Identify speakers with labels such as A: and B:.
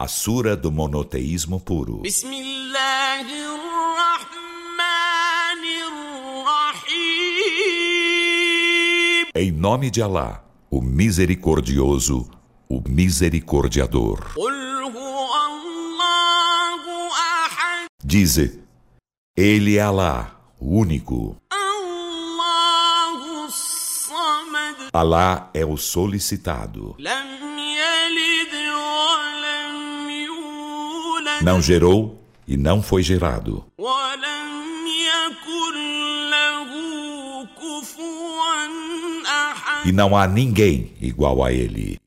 A: A Sura do Monoteísmo Puro. Em nome de Alá, o Misericordioso, o Misericordiador. Dize: Ele é Alá, o único. Alá é o solicitado. Não gerou e não foi gerado. E não há ninguém igual a ele.